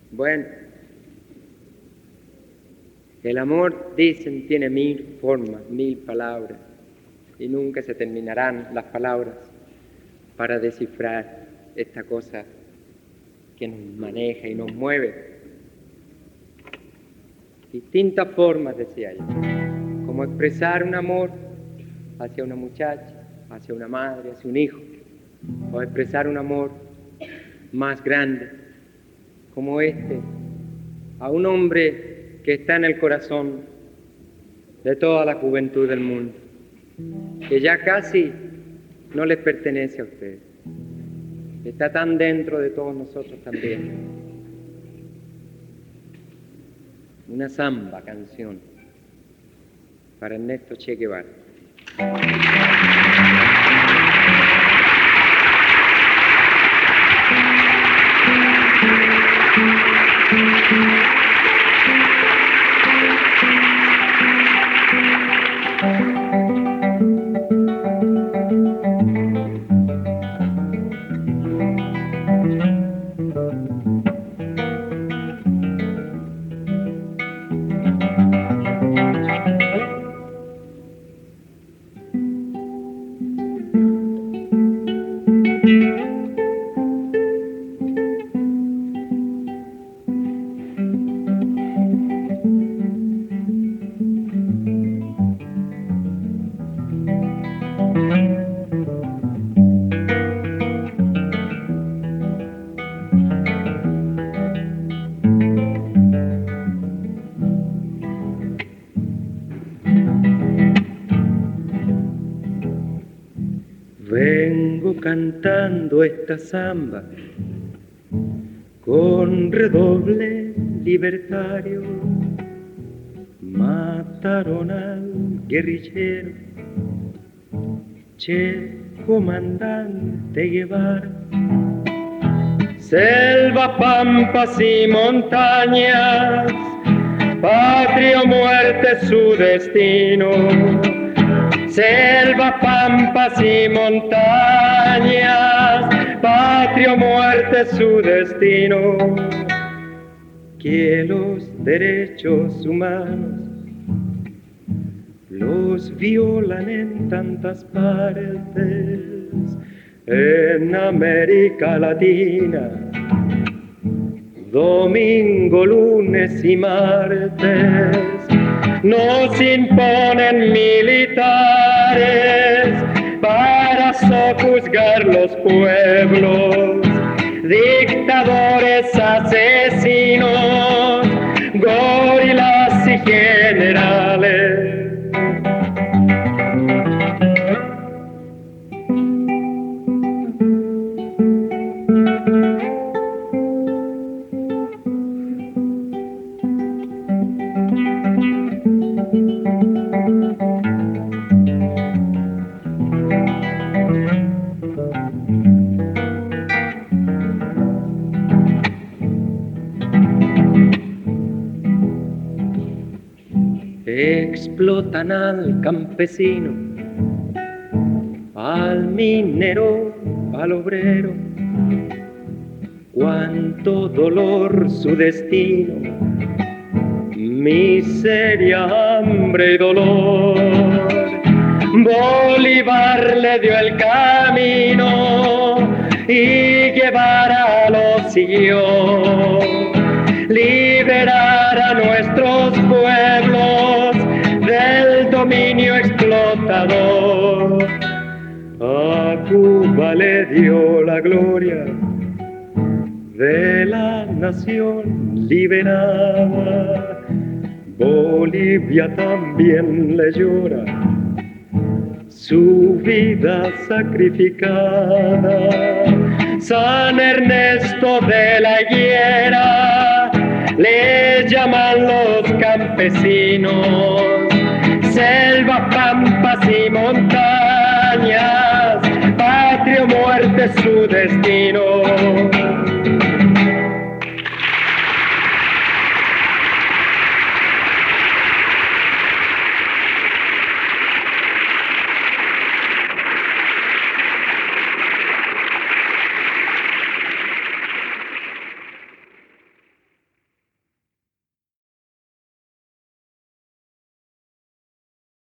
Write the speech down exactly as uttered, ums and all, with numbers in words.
Bueno, el amor, dicen, tiene mil formas, mil palabras, y nunca se terminarán las palabras para descifrar esta cosa que nos maneja y nos mueve. Distintas formas, decía yo, como expresar un amor hacia una muchacha, hacia una madre, hacia un hijo, o expresar un amor más grande, como este, a un hombre que está en el corazón de toda la juventud del mundo, que ya casi no les pertenece a ustedes, está tan dentro de todos nosotros también. Una samba canción para Ernesto Che Guevara. Vengo cantando esta samba con redoble libertario. Mataron al guerrillero Che, comandante Guevara. Selva, pampas y montañas, patria o muerte su destino. Selva, pampas y montañas, patria o muerte su destino. Que los derechos humanos los violan en tantas partes, en América Latina, domingo, lunes y martes. Nos imponen militares para sojuzgar los pueblos, dictadores, asesinos, gorilas y generales. Explotan al campesino, al minero, al obrero. Cuánto dolor su destino, miseria, hambre y dolor. Bolívar le dio el camino y Guevara lo siguió. Liberar a nuestros pueblos del dominio explotador. A Cuba le dio la gloria de la nación liberada. Bolivia también le llora su vida sacrificada. San Ernesto de la Higuera le llaman los campesinos. Selva, pampas y montañas, patria o muerte su destino.